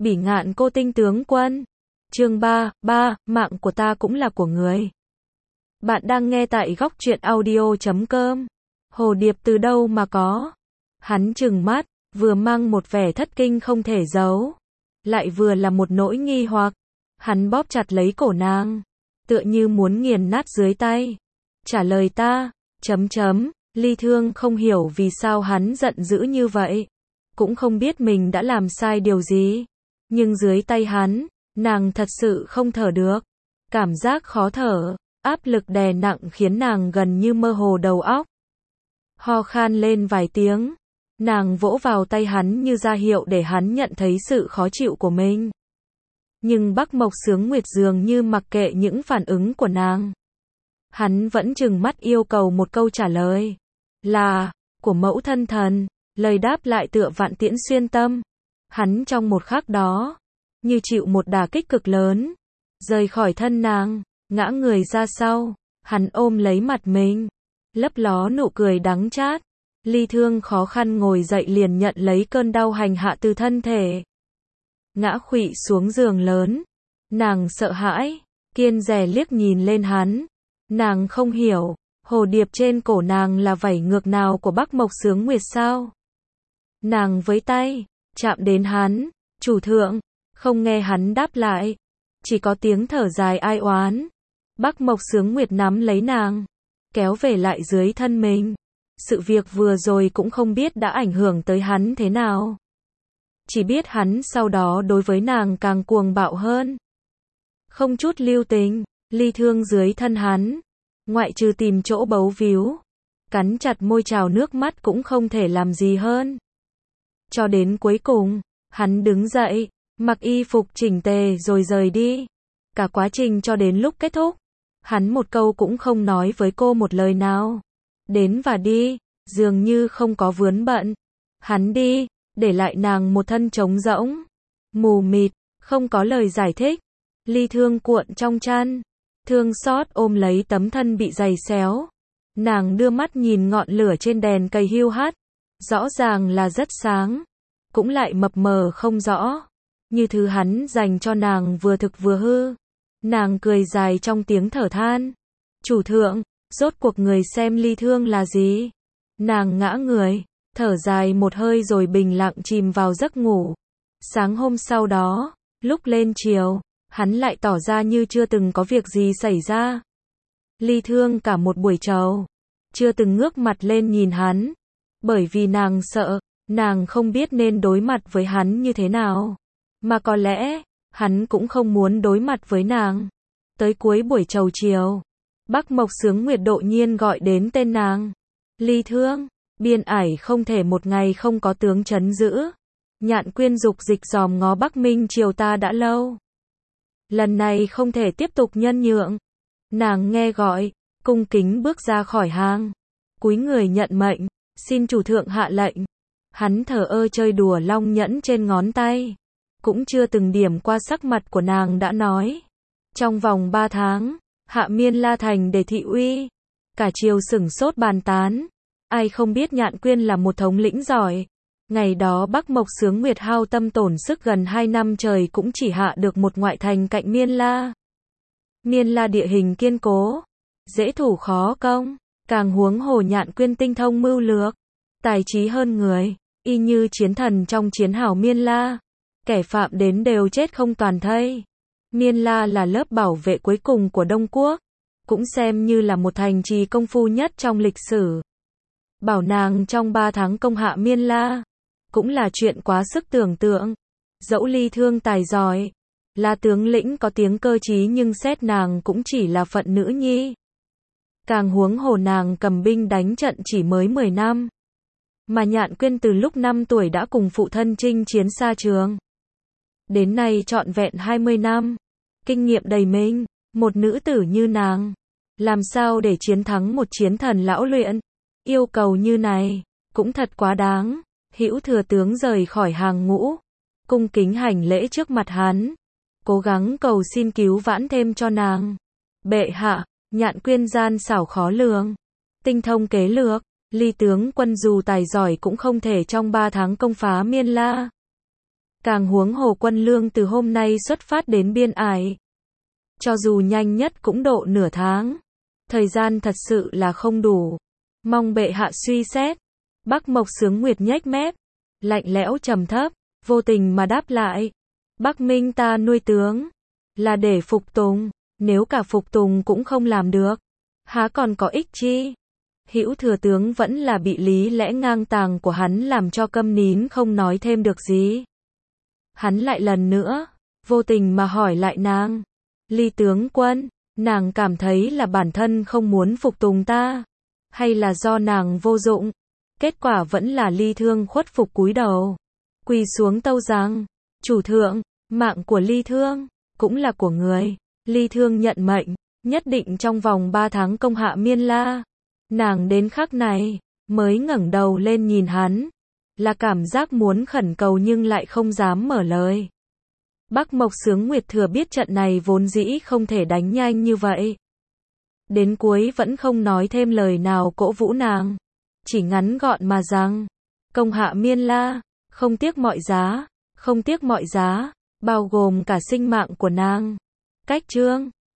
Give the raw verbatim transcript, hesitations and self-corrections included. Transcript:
Bỉ ngạn cô tinh tướng quân. Chương ba, ba, mạng của ta cũng là của người. Bạn đang nghe tại góc truyện audio chấm com. Hồ Điệp từ đâu mà có? Hắn trừng mắt, vừa mang một vẻ thất kinh không thể giấu, lại vừa là một nỗi nghi hoặc. Hắn bóp chặt lấy cổ nàng, tựa như muốn nghiền nát dưới tay. Trả lời ta, chấm chấm, Ly Thương không hiểu vì sao hắn giận dữ như vậy. Cũng không biết mình đã làm sai điều gì. Nhưng dưới tay hắn, nàng thật sự không thở được. Cảm giác khó thở, áp lực đè nặng khiến nàng gần như mơ hồ đầu óc. Ho khan lên vài tiếng, nàng vỗ vào tay hắn như ra hiệu để hắn nhận thấy sự khó chịu của mình. Nhưng Bắc Mộc Sướng Nguyệt dường như mặc kệ những phản ứng của nàng. Hắn vẫn trừng mắt yêu cầu một câu trả lời. Là, của mẫu thân thần. Lời đáp lại tựa vạn tiễn xuyên tâm. Hắn trong một khắc đó, như chịu một đả kích cực lớn. Rời khỏi thân nàng, ngã người ra sau. Hắn ôm lấy mặt mình, lấp ló nụ cười đắng chát. Ly Thương khó khăn ngồi dậy liền nhận lấy cơn đau hành hạ từ thân thể. Ngã khuỵu xuống giường lớn. Nàng sợ hãi, kiêng dè liếc nhìn lên hắn. Nàng không hiểu, hồ điệp trên cổ nàng là vảy ngược nào của Bắc Mộc Sướng Nguyệt sao? Nàng với tay, chạm đến hắn, chủ thượng, không nghe hắn đáp lại. Chỉ có tiếng thở dài ai oán. Bắc Mộc Sướng Nguyệt nắm lấy nàng, kéo về lại dưới thân mình. Sự việc vừa rồi cũng không biết đã ảnh hưởng tới hắn thế nào. Chỉ biết hắn sau đó đối với nàng càng cuồng bạo hơn. Không chút lưu tình, Ly Thương dưới thân hắn, ngoại trừ tìm chỗ bấu víu, cắn chặt môi trào nước mắt cũng không thể làm gì hơn. Cho đến cuối cùng, hắn đứng dậy, mặc y phục chỉnh tề rồi rời đi. Cả quá trình cho đến lúc kết thúc, hắn một câu cũng không nói với cô một lời nào. Đến và đi, dường như không có vướng bận. Hắn đi, để lại nàng một thân trống rỗng, mù mịt, không có lời giải thích. Ly Thương cuộn trong chăn, thương xót ôm lấy tấm thân bị giày xéo. Nàng đưa mắt nhìn ngọn lửa trên đèn cây hiu hắt, rõ ràng là rất sáng, cũng lại mập mờ không rõ, như thứ hắn dành cho nàng vừa thực vừa hư. Nàng cười dài trong tiếng thở than. Chủ thượng, rốt cuộc người xem Ly Thương là gì? Nàng ngã người, thở dài một hơi rồi bình lặng chìm vào giấc ngủ. Sáng hôm sau đó, lúc lên chiều, hắn lại tỏ ra như chưa từng có việc gì xảy ra. Ly Thương cả một buổi trầu, chưa từng ngước mặt lên nhìn hắn. Bởi vì nàng sợ, nàng không biết nên đối mặt với hắn như thế nào. Mà có lẽ, hắn cũng không muốn đối mặt với nàng. Tới cuối buổi trầu chiều, Bắc Mộc Sướng Nguyệt đột nhiên gọi đến tên nàng. Ly Thương, biên ải không thể một ngày không có tướng trấn giữ. Nhạn Quyên dục dịch dòm ngó Bắc Minh triều ta đã lâu. Lần này không thể tiếp tục nhân nhượng. Nàng nghe gọi, cung kính bước ra khỏi hang, cúi người nhận mệnh, xin chủ thượng hạ lệnh. Hắn thờ ơ chơi đùa long nhẫn trên ngón tay, cũng chưa từng điểm qua sắc mặt của nàng đã nói. Trong vòng ba tháng, hạ Miên La thành để thị uy. Cả triều sửng sốt bàn tán. Ai không biết Nhạn Quyên là một thống lĩnh giỏi. Ngày đó Bắc Mộc Sướng Nguyệt hao tâm tổn sức gần hai năm trời cũng chỉ hạ được một ngoại thành cạnh Miên La. Miên La địa hình kiên cố, dễ thủ khó công, càng huống hồ Nhạn Quyên tinh thông mưu lược, tài trí hơn người, y như chiến thần trong chiến hào Miên La. Kẻ phạm đến đều chết không toàn thây. Miên La là lớp bảo vệ cuối cùng của Đông Quốc, cũng xem như là một thành trì công phu nhất trong lịch sử. Bảo nàng trong ba tháng công hạ Miên La, cũng là chuyện quá sức tưởng tượng. Dẫu Ly Thương tài giỏi, là tướng lĩnh có tiếng cơ trí nhưng xét nàng cũng chỉ là phận nữ nhi. Càng huống hồ nàng cầm binh đánh trận chỉ mới mười năm. Mà Nhạn Quyên từ lúc năm tuổi đã cùng phụ thân chinh chiến xa trường. Đến nay trọn vẹn hai mươi năm. Kinh nghiệm đầy mình, một nữ tử như nàng. Làm sao để chiến thắng một chiến thần lão luyện? Yêu cầu như này, cũng thật quá đáng. Hữu thừa tướng rời khỏi hàng ngũ, cung kính hành lễ trước mặt hắn, cố gắng cầu xin cứu vãn thêm cho nàng. Bệ hạ, Nhạn Quyên gian xảo khó lường, tinh thông kế lược, Ly tướng quân dù tài giỏi cũng không thể trong ba tháng công phá Miên La. Càng huống hồ Quân Lương từ hôm nay xuất phát đến biên ải. Cho dù nhanh nhất cũng độ nửa tháng. Thời gian thật sự là không đủ. Mong bệ hạ suy xét. Bắc Mộc Sướng Nguyệt nhếch mép. Lạnh lẽo trầm thấp. Vô tình mà đáp lại. Bắc Minh ta nuôi tướng. Là để phục tùng. Nếu cả phục tùng cũng không làm được. Há còn có ích chi? Hữu Thừa tướng vẫn là bị lý lẽ ngang tàng của hắn làm cho câm nín không nói thêm được gì. Hắn lại lần nữa. Vô tình mà hỏi lại nàng. Ly tướng quân. Nàng cảm thấy là bản thân không muốn phục tùng ta. Hay là do nàng vô dụng? Kết quả vẫn là Ly Thương khuất phục cúi đầu. Quỳ xuống tâu rằng. Chủ thượng, mạng của Ly Thương. Cũng là của người. Ly Thương nhận mệnh. Nhất định trong vòng ba tháng công hạ Miên La. Nàng đến khắc này. Mới ngẩng đầu lên nhìn hắn. Là cảm giác muốn khẩn cầu nhưng lại không dám mở lời. Bắc Mộc Sướng Nguyệt thừa biết trận này vốn dĩ không thể đánh nhanh như vậy. Đến cuối vẫn không nói thêm lời nào cổ vũ nàng. Chỉ ngắn gọn mà rằng. Công hạ Miên La. Không tiếc mọi giá. Không tiếc mọi giá. Bao gồm cả sinh mạng của nàng. Cách chương.